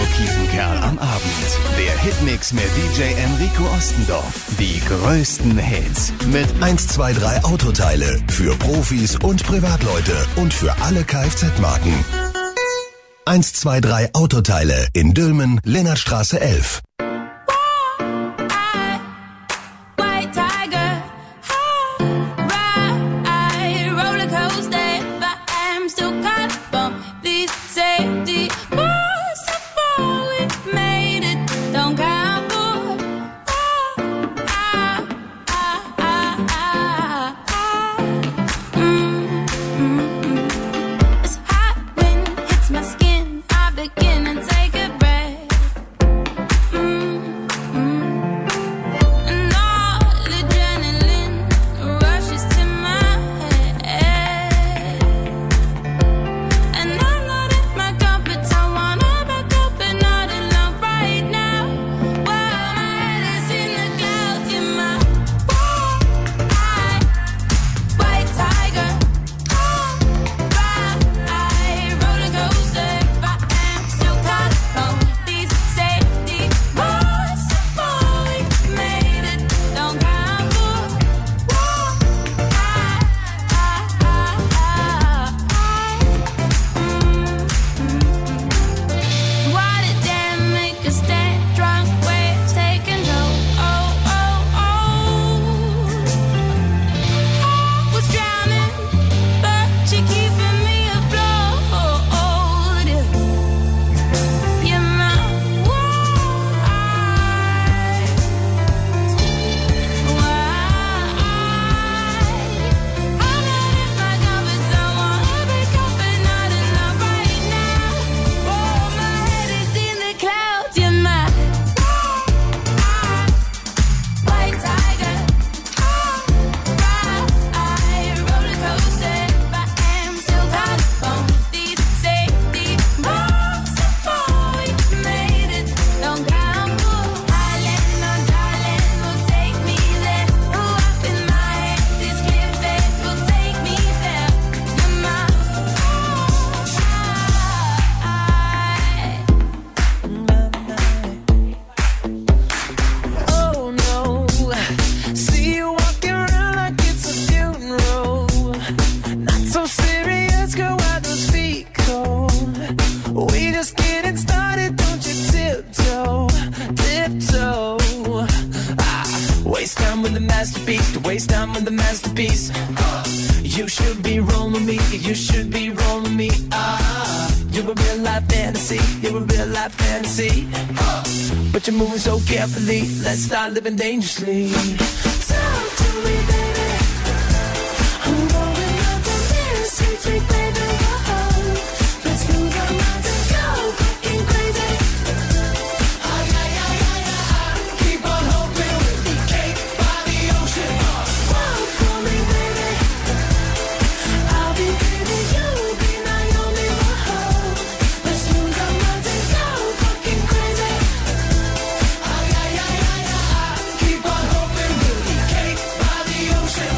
Kiesenkerl am Abend. Der Hitmix mit DJ Enrico Ostendorf. Die größten Hits mit 123 Autoteile für Profis und Privatleute und für alle Kfz-Marken. 123 Autoteile in Dülmen, Lennartstraße 11. Let's start living dangerously. Talk to me, baby. I'm going up on this sweet, sweet baby. Whoa. Let's lose our minds and go fucking crazy. Ay, ay, ay, ay, ay. Keep on hoping we'll be cake by the ocean. Walk for me, baby. I'll be baby, you'll be Naomi. Whoa. Let's lose our minds and go fucking crazy. Ay, ay, ay, ay, ay. Keep on hoping we'll be cake by the ocean.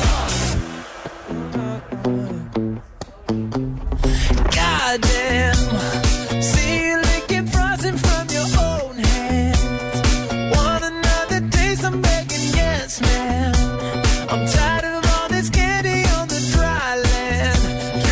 Goddamn, see you licking frosting from your own hands. Want another taste? I'm begging, yes, man. I'm tired of all this candy on the dry land,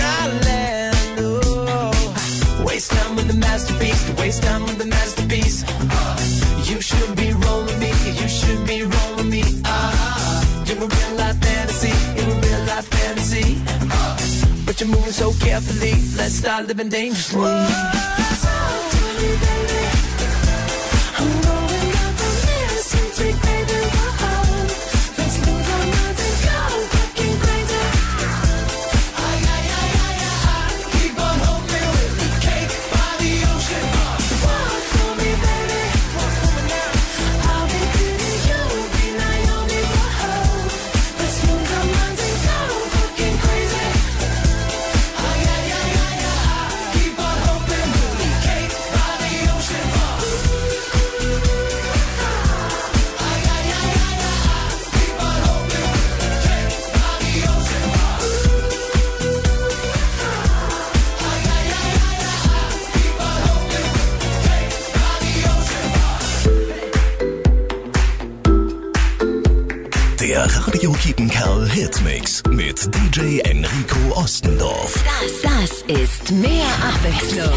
oh. Waste time with the masterpiece, waste time with the masterpiece. You should be rolling me, you should be rolling me. You're a real life fantasy, you're a real life fantasy. But you're moving so carefully, let's start living dangerously. Talk to me, baby. I'm going up on this sweet, sweet baby. Whoa. Let's lose our minds and go fucking crazy. Ay, ay, ay, ay, ay. Keep on hoping we'll be cake by the ocean. Walk for me, baby. Walk for me now. I'll be pretty, you'll be Naomi. Whoa. Let's lose our minds and go fucking crazy. Ay, ay, ay, ay, ay. Keep on hoping we'll Der Radio Kiepenkerl Hitmix mit DJ Enrico Ostendorf. Das ist mehr Abwechslung.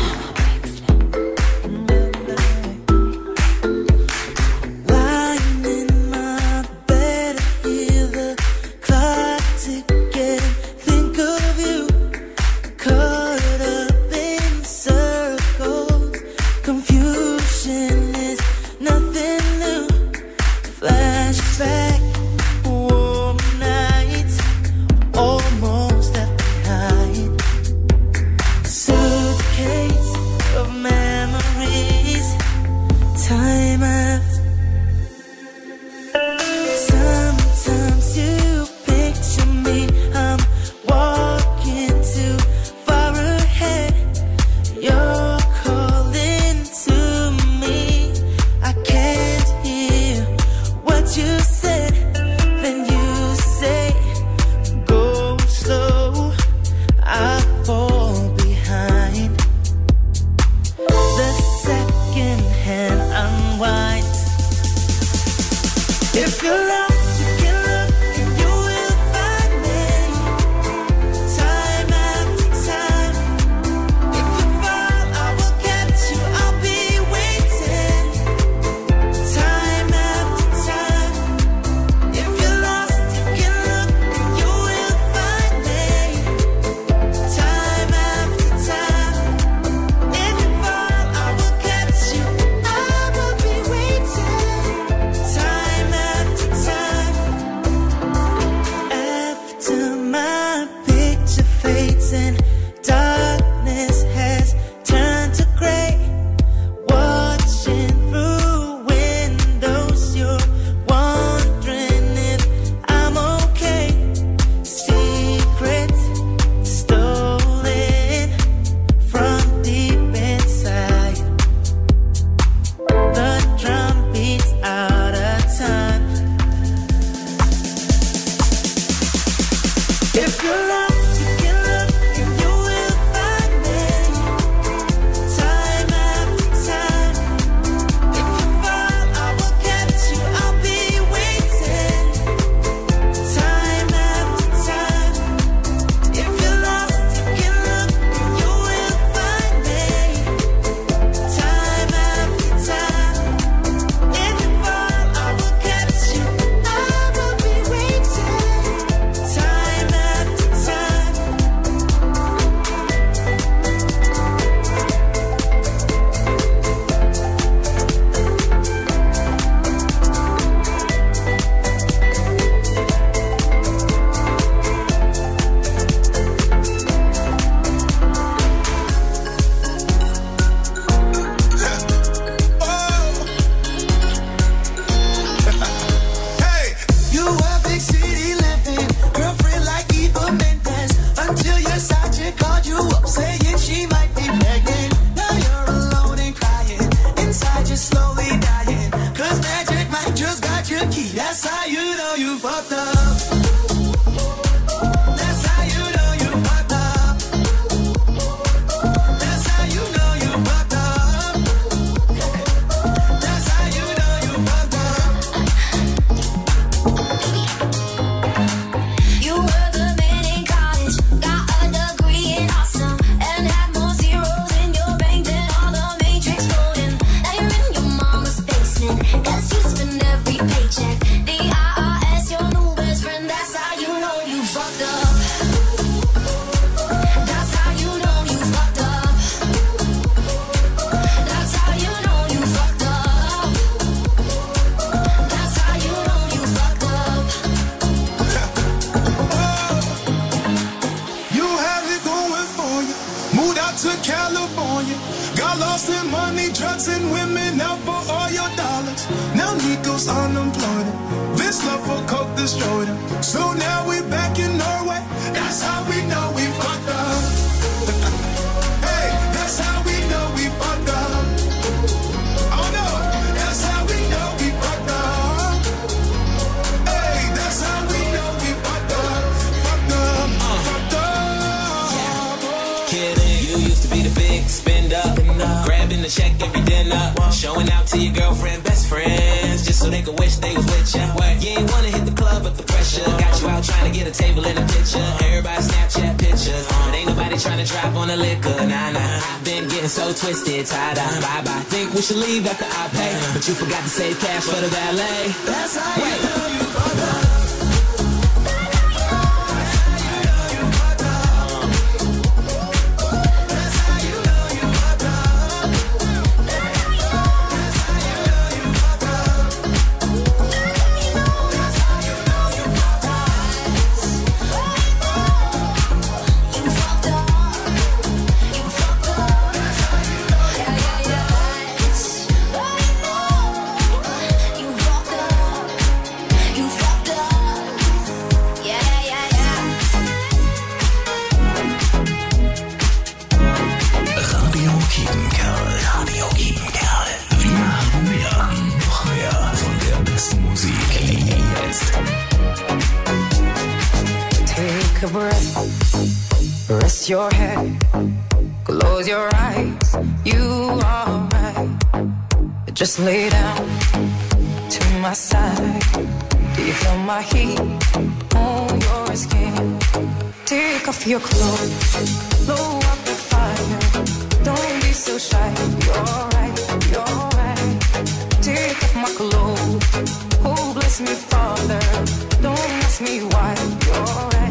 Check every day. dinner. Showing out to your girlfriend, best friends, just so they could wish they was with ya. You ain't wanna hit the club, but the pressure got you out trying to get a table in a picture. Everybody Snapchat pictures, but ain't nobody trying to drop on the liquor. Nah, I've been getting so twisted, tied up. Bye. Think we should leave after I pay, but you forgot to save cash for the valet. That's how you know you fucked up. Take a breath, rest your head, close your eyes, you are right. Just lay down to my side. Do you feel my heat on your skin? Take off your clothes, blow up the fire. Don't be so shy, you're right. Take off my clothes, oh bless me Father. Don't ask me why, you're right.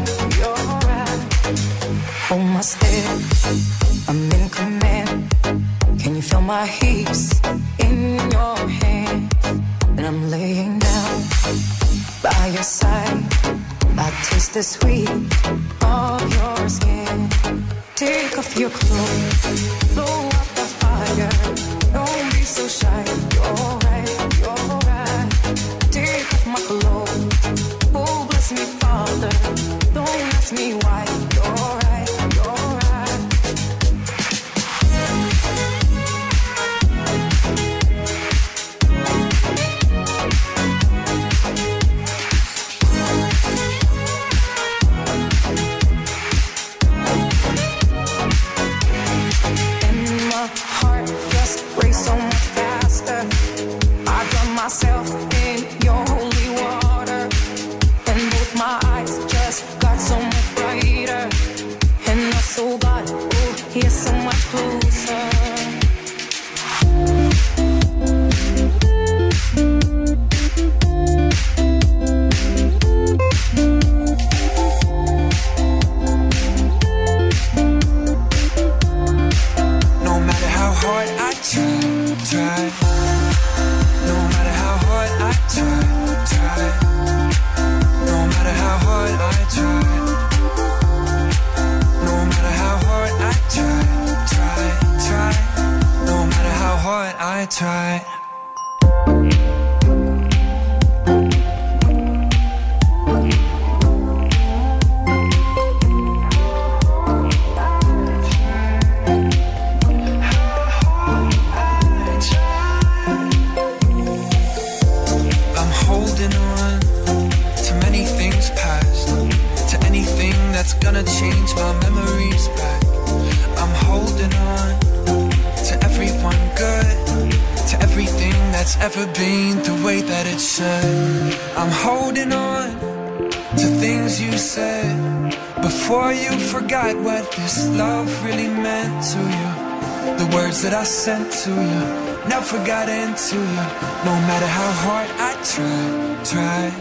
Hold my step, I'm in command. Can you feel my hips in your hand? And I'm laying down by your side. I taste the sweet of your skin. Take off your clothes, blow up the fire. Don't be so shy, you're right. Take off my clothes, oh bless me Father. Don't ask me why, you're right. Myself in your holy water, and both my eyes just got so much brighter, and my soul got, oh, here so much closer. No matter how hard I try. No matter how hard I try. No matter how hard I try. No matter how hard I try. No matter how hard I try. That's gonna change my memories back. I'm holding on to everyone good, to everything that's ever been the way that it should. I'm holding on to things you said before you forgot what this love really meant to you. The words that I sent to you never got into you. No matter how hard I try.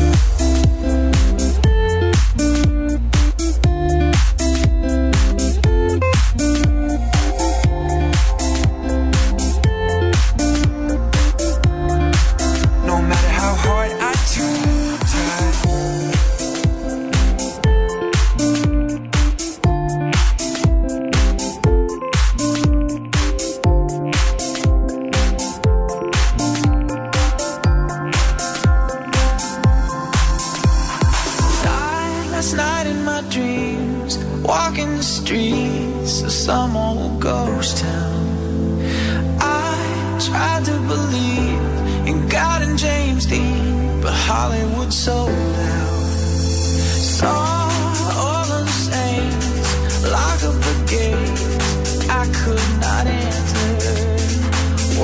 Some old ghost town. I tried to believe in God and James Dean, but Hollywood sold out. Saw all the saints lock up the gates I could not enter.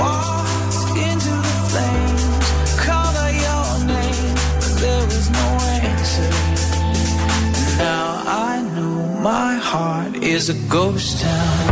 is a ghost town.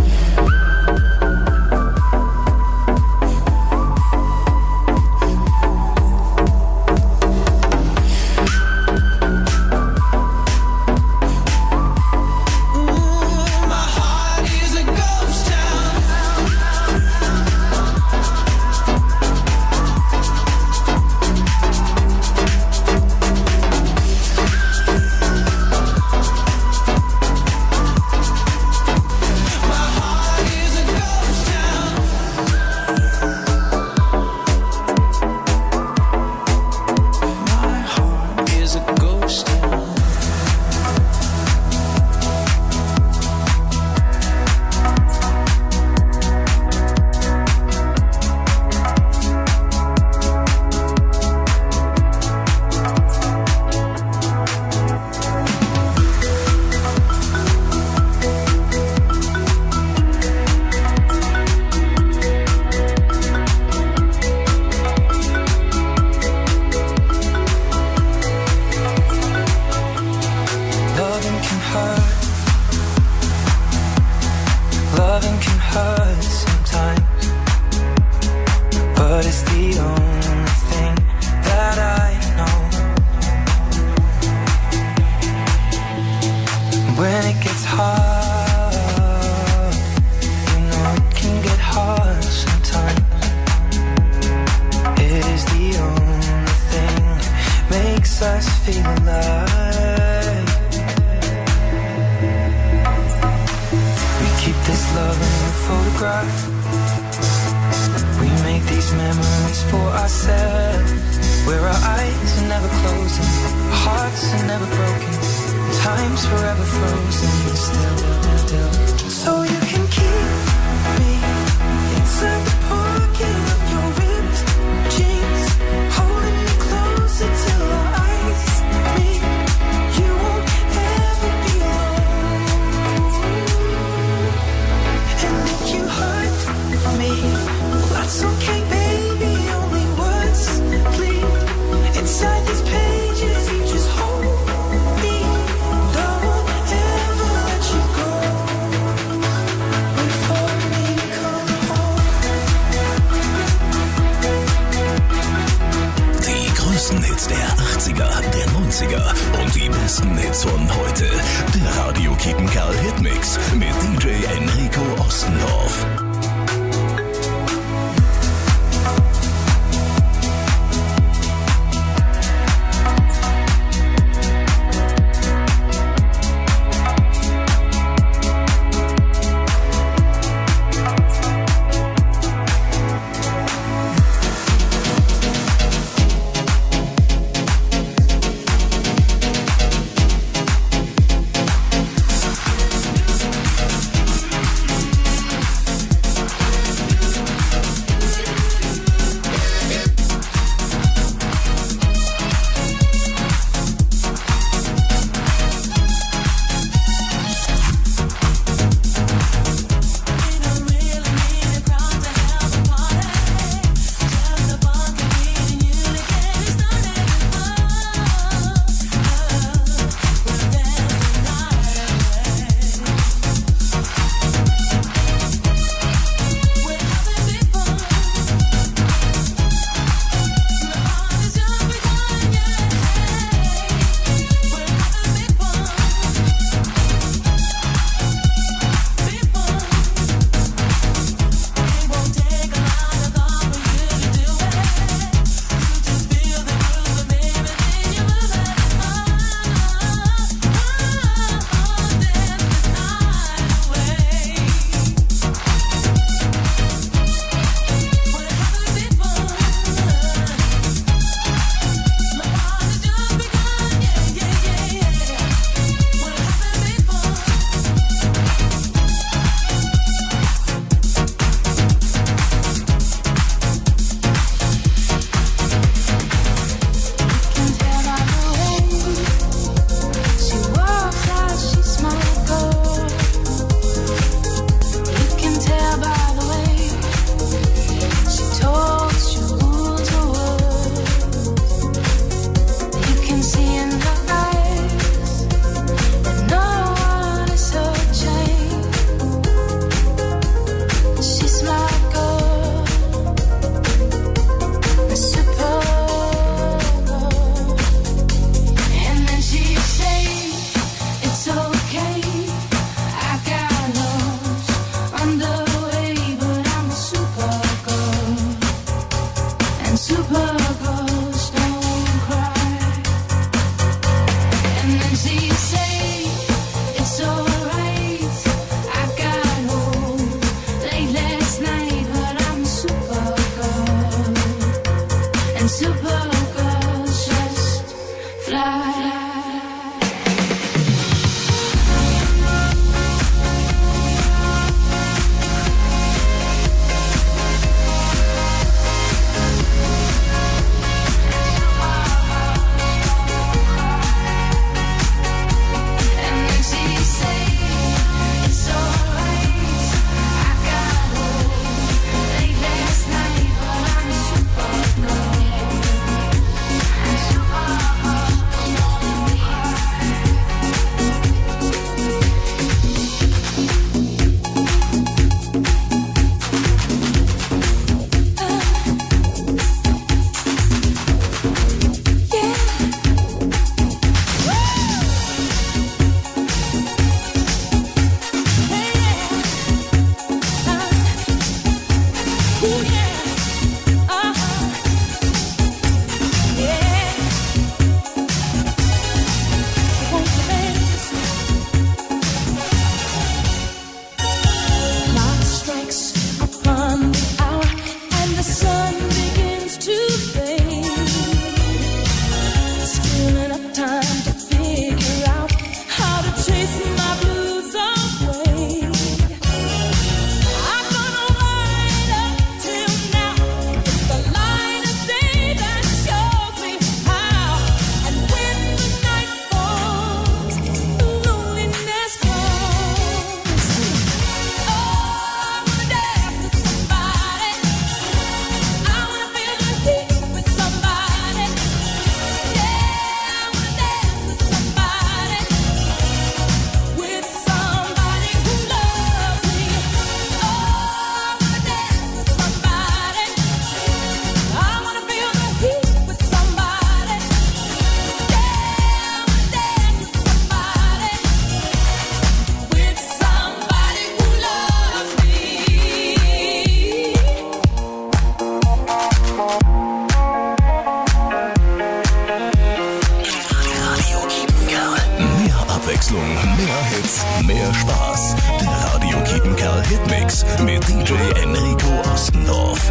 mehr Spaß. Der Radio Kiepenkerl Hitmix mit DJ Enrico Ostendorf.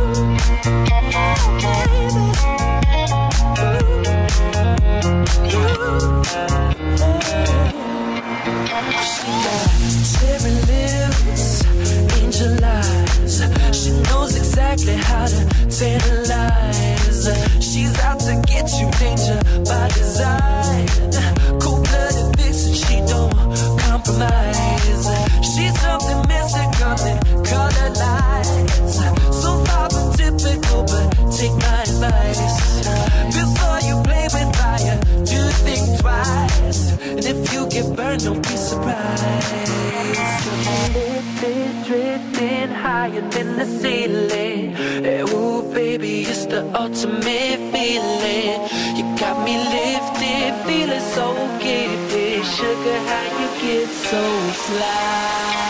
Cherry lips, angel eyes. She knows exactly how to tantalize. She's out to get you, danger by design. Cold-blooded vixen, she don't compromise. She's something mystical in colored lights. So far from typical, but take my advice. Before you play with fire, do think twice. And if you get burned, don't be surprised. Lifted, drifting higher than the ceiling. Ooh, baby, it's the ultimate feeling. You got me lifted, feeling so gifted. Sugar, how you get so fly?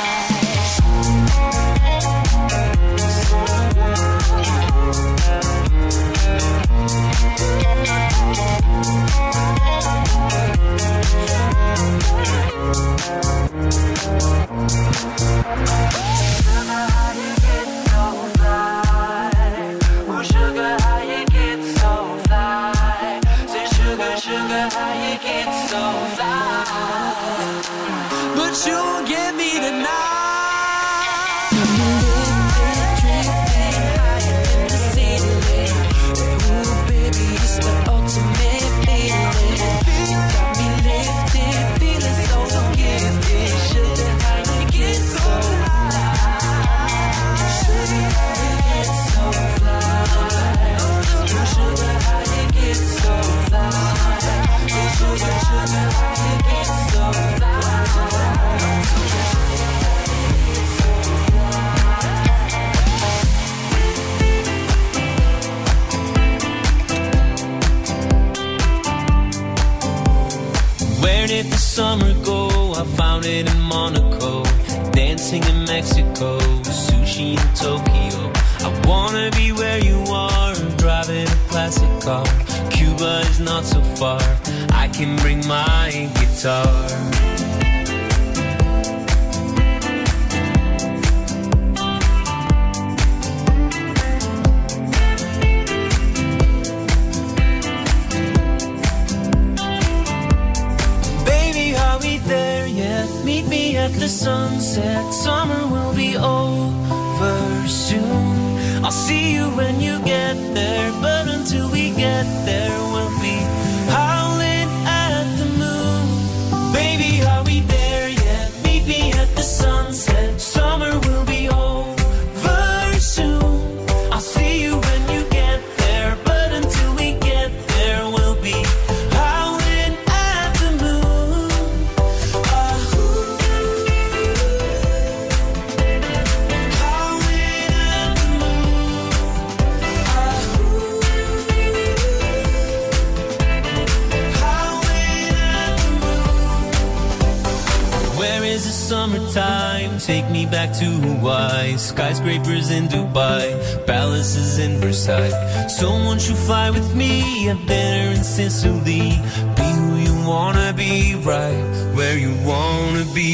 But you'll get me tonight. Where did the summer go? I found it in Monaco, dancing in Mexico, sushi in Tokyo. I wanna be where you are, car. Cuba is not so far. I can bring my guitar. Meet me at the sunset. Summer will be over soon. I'll see you when you get there, but until we get there, we'll be howling at the moon. Baby, are we there yet? Meet me at the sunset. Summer will be over soon. I'll see you when you get there, but until we get there, we'll be howling at the moon. Summertime, take me back to Hawaii. Skyscrapers in Dubai, palaces in Versailles. Someone should fly with me at dinner in Sicily. Be who you wanna be, right where you wanna be.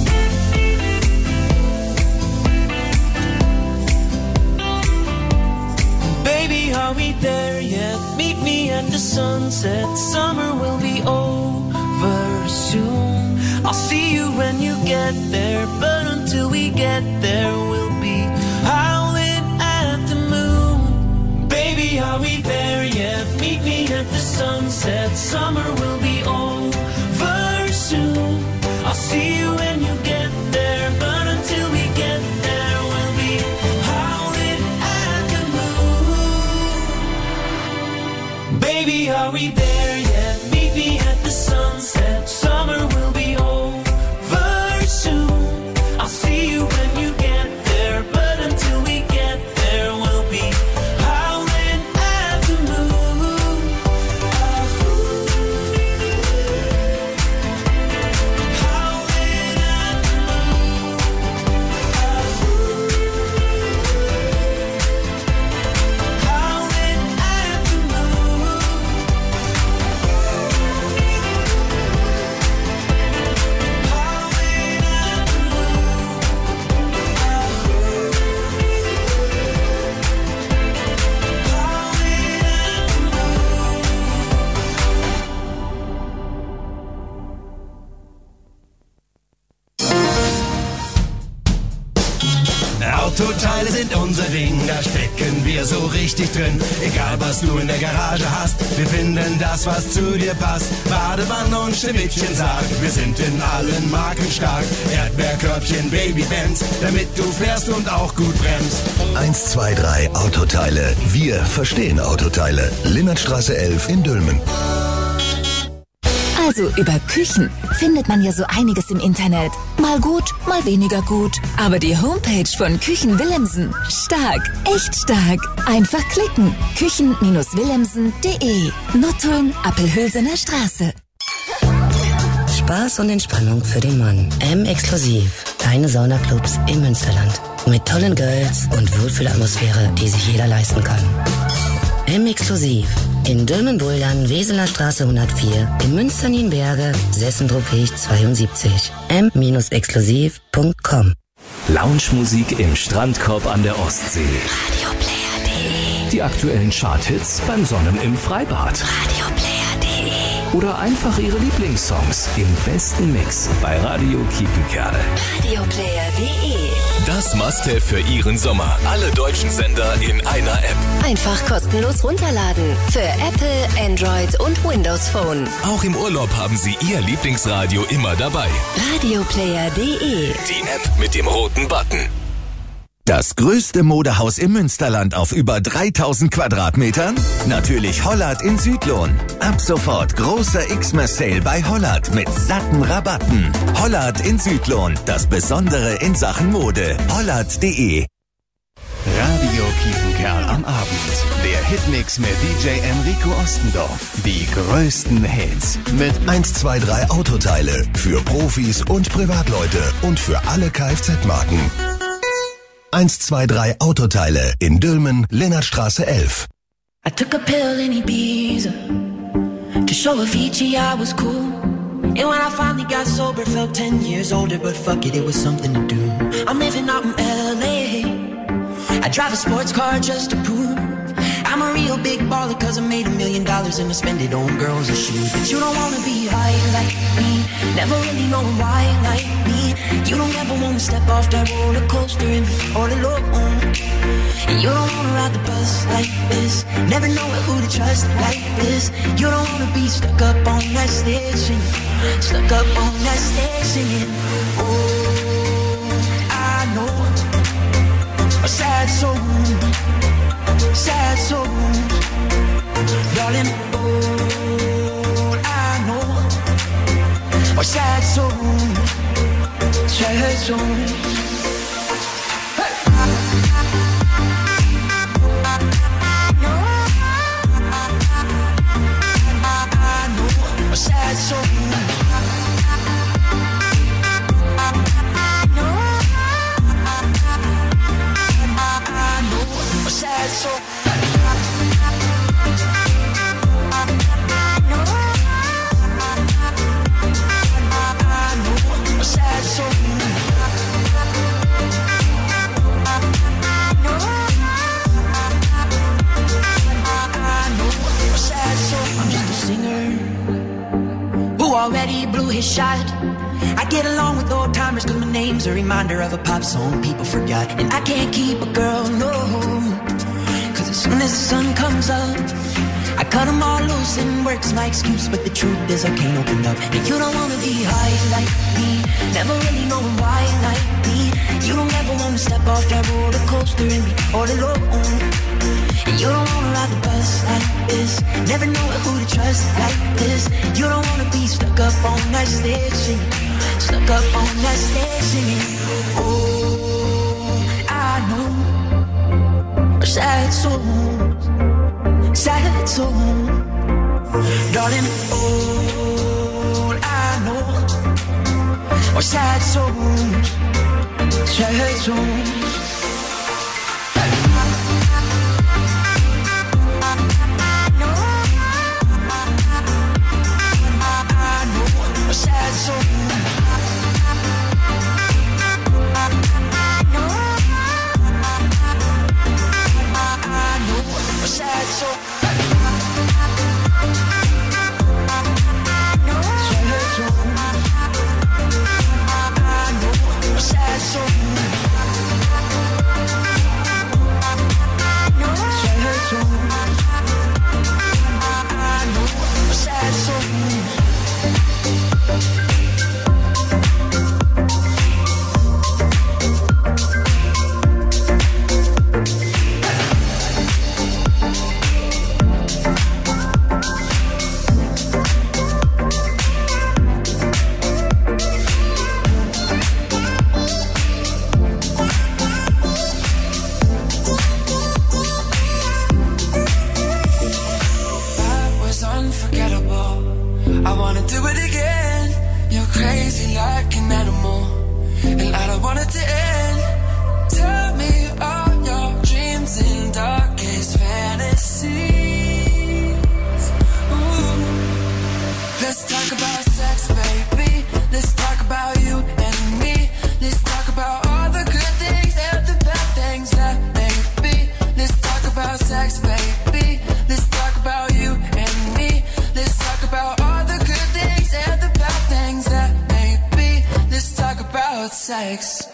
Baby, are we there yet? Meet me at the sunset. Summer will be over soon. I'll see you when you get there, but until we get there, we'll be howling at the moon. Baby, are we there yet? Meet me at the sunset. Summer will be over soon. I'll see you when you get there, but until we get there, we'll be howling at the moon. Baby, are we there yet? Meet me at the sunset. Summer will be over soon. I'll see you when you get there, but until we get there, we'll be howling at the moon. Howling at the moon. Howling at the moon. Autoteile sind unser Ding, da stecken wir so richtig drin. Egal was du in der Garage hast, wir finden das, was zu dir passt. Badewanne und Schneewittchen sagt, wir sind in allen Marken stark. Erdbeerkörbchen, Babybands, damit du fährst und auch gut bremst. 123 Autoteile. Wir verstehen Autoteile. Linnertstraße 11 in Dülmen. Also über Küchen findet man ja so einiges im Internet. Mal gut, mal weniger gut. Aber die Homepage von Küchen Willemsen, stark, echt stark. Einfach klicken. Küchen-willemsen.de. Nottuln, Appelhülsener Straße. Spaß und Entspannung für den Mann. M-Exklusiv. Deine Saunaclubs im Münsterland. Mit tollen Girls und Wohlfühlatmosphäre, die sich jeder leisten kann. M-Exklusiv. In Dülmen-Buldern, Weseler Straße 104, in Münster-Nienberge, Sessendruckweg 72. m-exklusiv.com. Lounge-Musik im Strandkorb an der Ostsee. Radioplayer.de. Die aktuellen Charthits beim Sonnen im Freibad. Radioplayer.de. Oder einfach ihre Lieblingssongs im besten Mix bei Radio Kiepenkerl. Radioplayer.de. Das Must-Have für Ihren Sommer. Alle deutschen Sender in einer App. Einfach kostenlos runterladen. Für Apple, Android und Windows Phone. Auch im Urlaub haben Sie Ihr Lieblingsradio immer dabei. Radioplayer.de. Die App mit dem roten Button. Das größte Modehaus im Münsterland auf über 3000 Quadratmetern? Natürlich Hollard in Südlohn. Ab sofort großer Xmas-Sale bei Hollard mit satten Rabatten. Hollard in Südlohn, das Besondere in Sachen Mode. Hollard.de. Radio Kiepenkerl am Abend. Der Hitmix mit DJ Enrico Ostendorf. Die größten Hits. Mit 123 Autoteile. Für Profis und Privatleute. Und für alle Kfz-Marken. 123 Autoteile in Dülmen, Linnertstraße 11. I took a pill in Ibiza to show Avicii I was cool. And when I finally got sober, felt 10 years older, but fuck it, it was something to do. I'm living out in LA. I drive a sports car just to prove I'm a real big baller, cause I made $1 million and I spend it on girls and shoes. But you don't wanna be high like me, never really knowing why like me. You don't ever wanna step off that roller coaster and be all alone. And you don't wanna ride the bus like this, never know who to trust like this. You don't wanna be stuck up on that stage singing, stuck up on that stage singing. Oh, I know a sad soul, sad souls, darling. All I know are sad souls, sad souls. Hey. I know a sad soul. Sad soul. Sad soul. I'm just a singer who already blew his shot. I get along with old timers cause my name's a reminder of a pop song people forgot. And I can't keep a girl, no, cause as soon as the sun comes up I cut them all loose and work's my excuse. But the truth is I can't open up. And you don't wanna be high like me, never really knowing why like me. You don't ever wanna step off that roller coaster and be all alone. And you don't wanna ride the bus like this, never know who to trust like this. You don't wanna be stuck up on that stage singing, stuck up on that stage singing. Oh, I know a sad soul, sad soul, darling. All I know are sad souls, sad souls. Sad soul. Sad soul. Sex.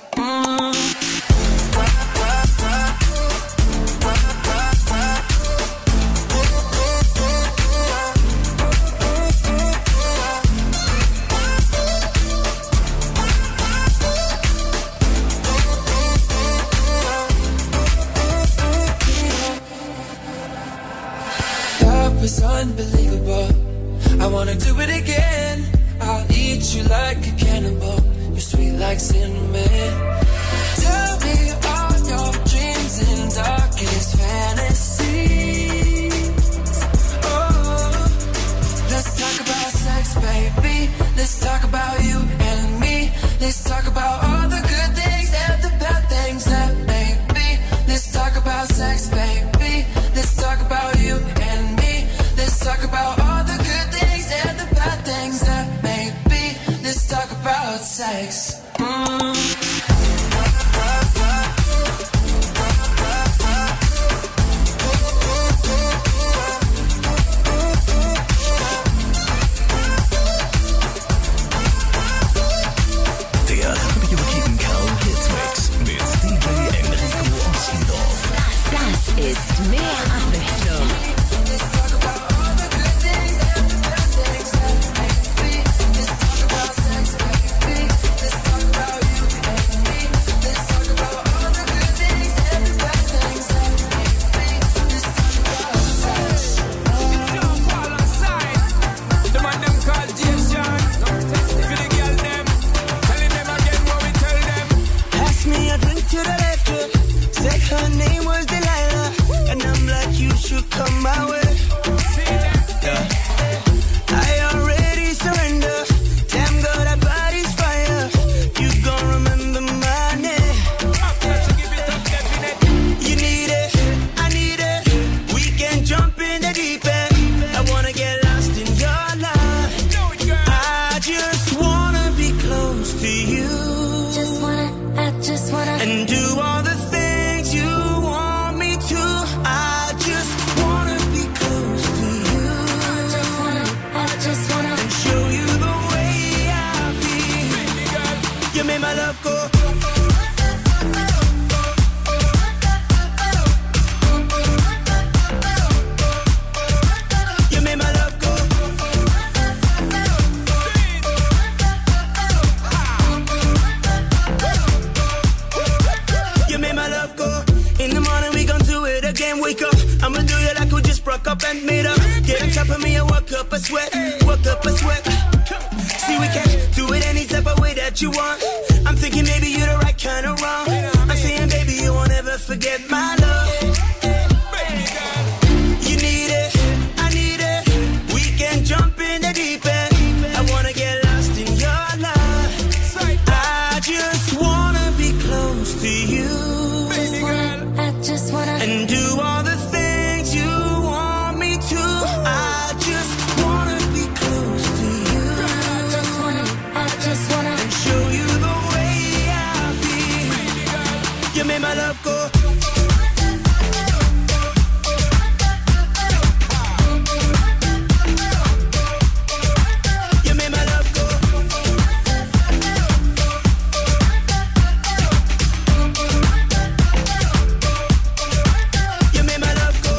That was unbelievable. I wanna do it again. I'll eat you like a cannibal. You're sweet like cinnamon. Tell me all your dreams and darkest fantasies. Oh, let's talk about sex, baby. Let's talk about you and me. Let's talk about all the good things and the bad things that may be. Let's talk about sex, baby. Let's talk about you Abwechslung. Her name was Delilah, and I'm like, you should come my way. Yeah. I already surrender. Damn girl, that body's fire. You gon' remember my name. You need it, I need it. We can jump in the deep end. I wanna get lost in your love. I just wanna be close to you. I just wanna and do all the things you want me to. I just wanna be close to you. I just wanna and show you the way I feel. You made my love go. You made my love go. You made my love go. In the morning we gon' do it again. Wake up, I'ma do you like we just broke up and made up. Get on top of me and work up a sweat. Work up a sweat. See, we can do it any type of way that you want. I'm thinking maybe you're the right kind of wrong. I'm saying baby you won't ever forget my love. You need it, I need it. We can jump in the deep end. I wanna get lost in your love. I just wanna be close to you. I just wanna and do all the things you want me to. I just wanna be close to you. I just wanna and show you the way I feel. You made my love go. You made my love go. You made my love go.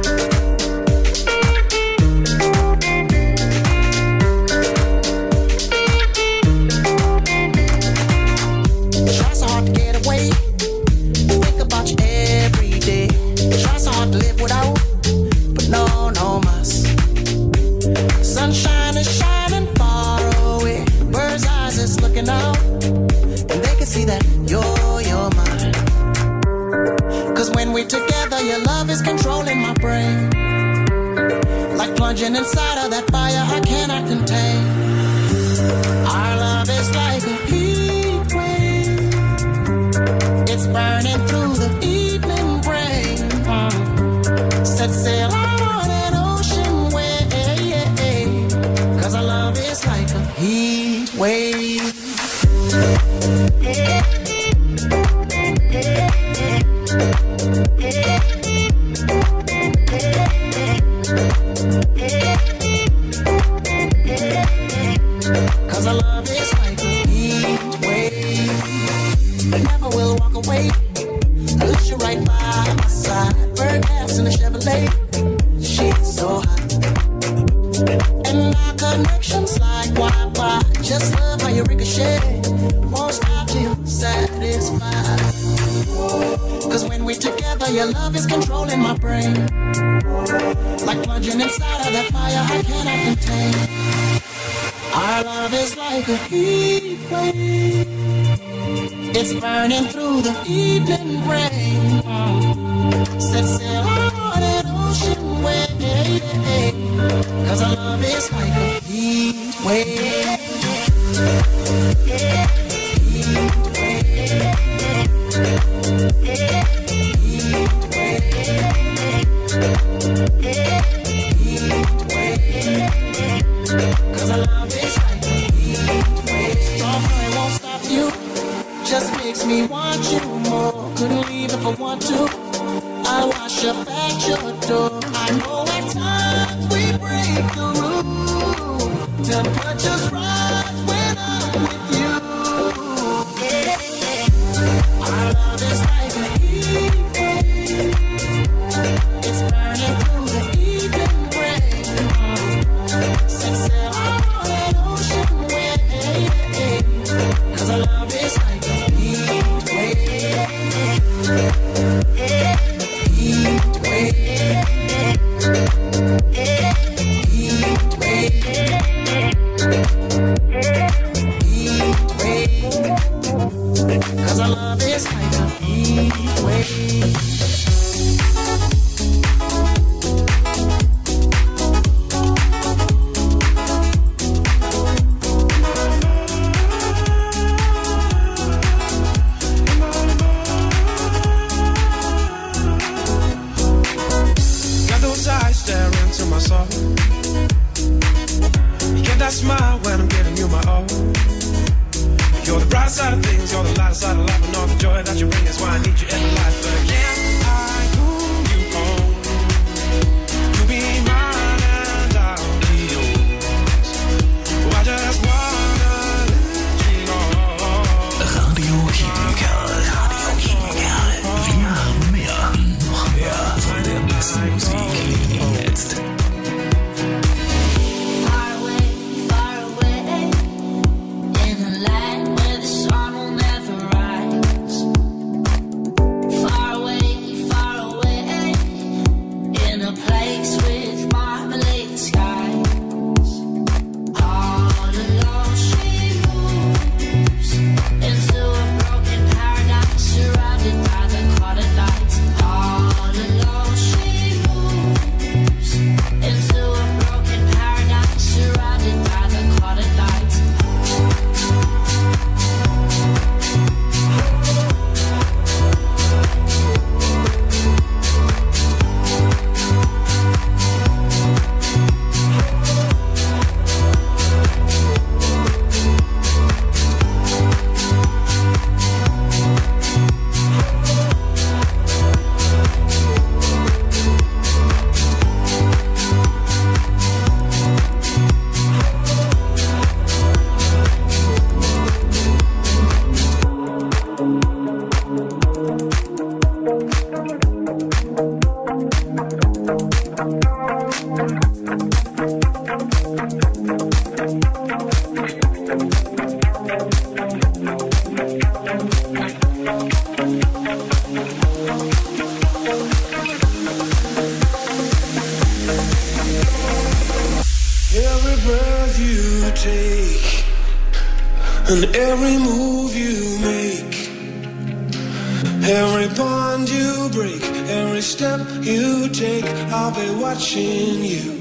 Try so hard to get away. Think about you every day. Try so hard to live without, but no mas. Sunshine is shining far away. Bird's eyes is looking out, and they can see that you're mine. Cause when we're together, your love is controlling my brain. Like plunging inside of that fire I cannot contain. Our love is like a heat wave. It's burning through the evening rain. Set sail on an ocean wave. Cause our love is like a heat wave. Cause our love is like a heat wave. I never will walk away unless you're right by my side. Bird dance in a Chevrolet. She's so hot. And our connection's like Wi-Fi. Just love how you ricochet. Won't stop till satisfied. Cause when we're together, your love is controlling my brain. Like plunging inside of that fire I cannot contain. Our love is like a heat wave. It's burning through the evening rain. Set sail on an ocean wave. Cause our love is like a heat wave. Cause our love is like a heat wave. Strong it won't stop you. Just makes me want you more. Couldn't leave if I want to. I'll wash up at your door. I know at times we break the rules. Temperatures rise when I'm with you. Our love is like a heat wave. It's Cause our love is like a heat wave. Got those eyes staring into my soul. You get that smile when I'm giving you my all. You're the bright side of things, you're the light side of life, and all the joy that you bring is why I need you in my life. But can I pull you home? You be mine and I'll be yours. Oh, I just wanna let you know. Radio Kietenkerl. Radio Kietenkerl. Wir haben mehr. Noch mehr von der besten Musik. Jetzt. Every breath you take and every move you make, every bond you break, every step you take, I'll be watching you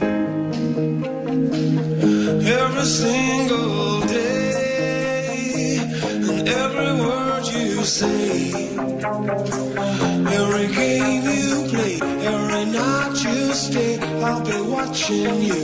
every single day, and every word you say, every game you play, every night you stay, I'll be watching you.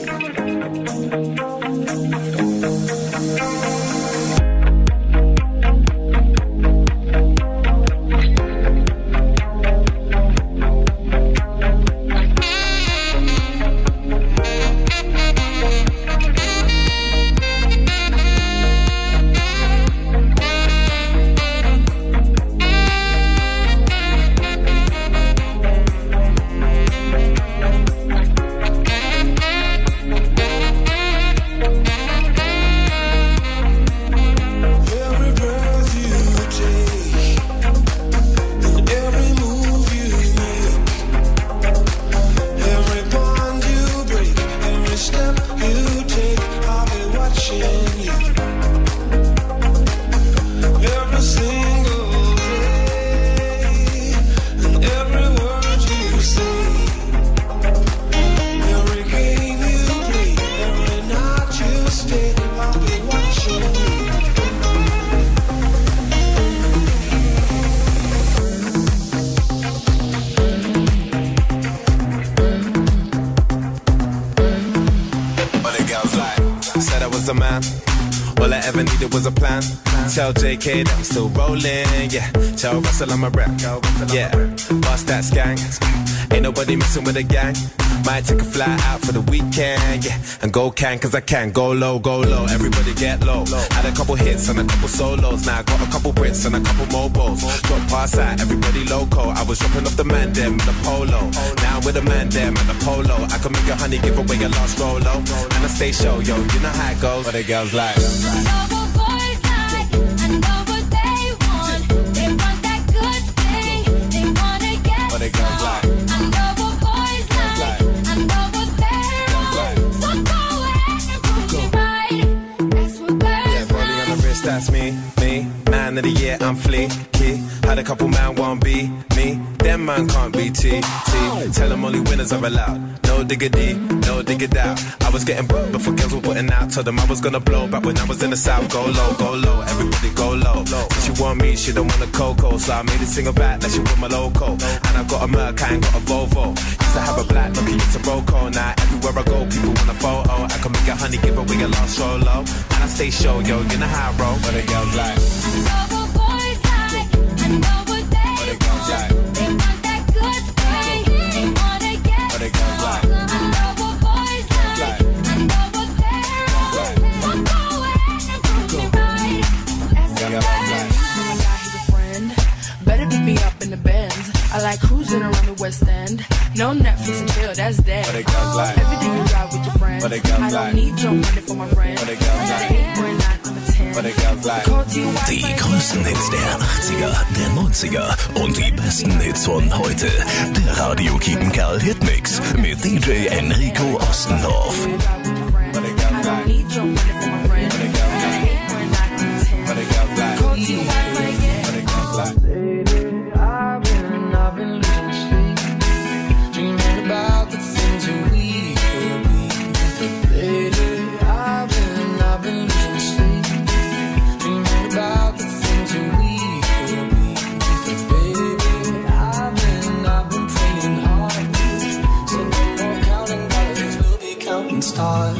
A man. All I ever needed was a plan. Tell JK that I'm still rolling, yeah. Tell Russell I'm a rap, yeah. Bust that skank. Ain't nobody messing with a gang. Might take a fly out for the weekend, yeah. And go cause I can. Go low, everybody get low. Had a couple hits and a couple solos. Now I got a couple Brits and a couple mobiles. Drop past out, everybody loco. I was dropping off the man them with the polo. Now I'm with the man them and the polo. I can make a honey give away a lost Rolo. And I stay show, yo, you know how it goes. What the girls like. What the girls like. key. Had a couple man won't be me. Them man can't be T. Tell them only winners are allowed. No diggity, no diggity out. I was getting booked before girls were putting out. Told them I was gonna blow back when I was in the south. Go low, everybody go low. So she want me, she don't want a cocoa. So I made it single back that she want my loco. And I got a Merc, I ain't got a Volvo. Used to have a black, lucky it's a Roco. Now everywhere I go, people want a photo. I can make a honey, give away a lost solo. And I stay show, yo, you know how I roll. What the girls like? I like cruising around the West End. No Netflix and chill, that's dead. Everything you drive with your friends. I don't need your money for my rent. Die größten Hits der 80er, der 90er und die besten Hits von heute. Der Radio Kiepenkerl Hitmix mit DJ Enrico Ostendorf. Stars.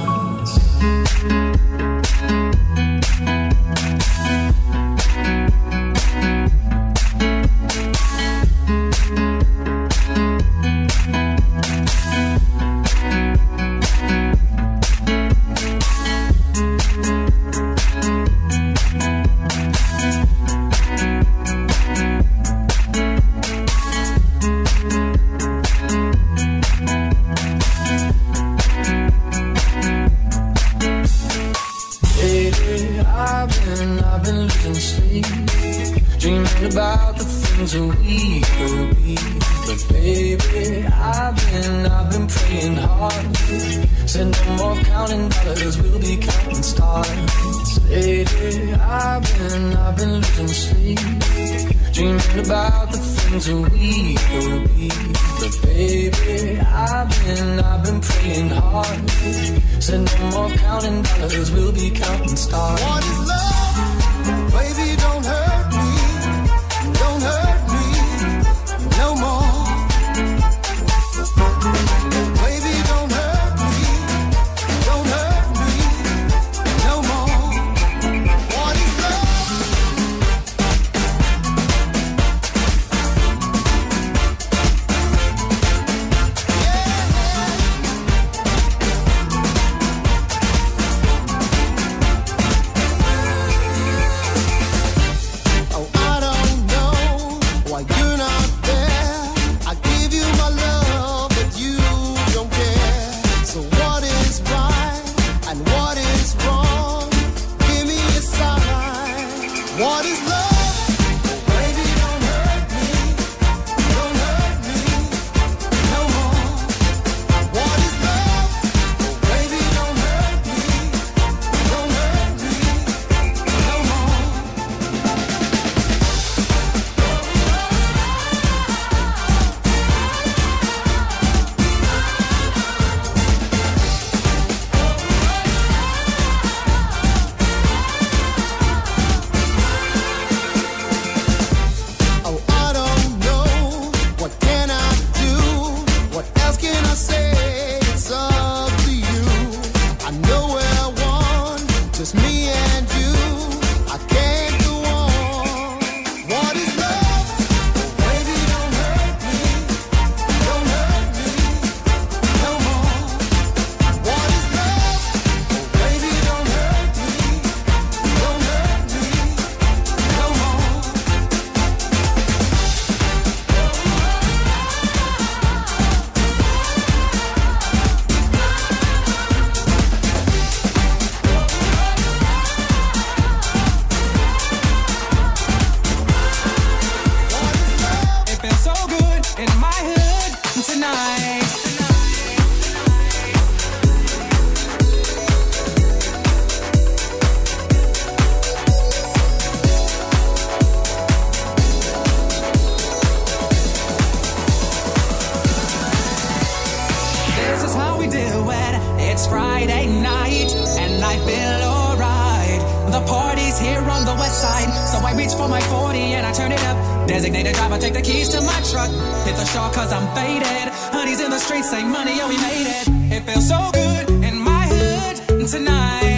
how we do it. It's Friday night, and I feel alright. The party's here on the west side, so I reach for my 40 and I turn it up. Designated driver, take the keys to my truck. Hit the shore cause I'm faded. Honey's in the streets, say money, oh we made it. It feels so good in my hood tonight.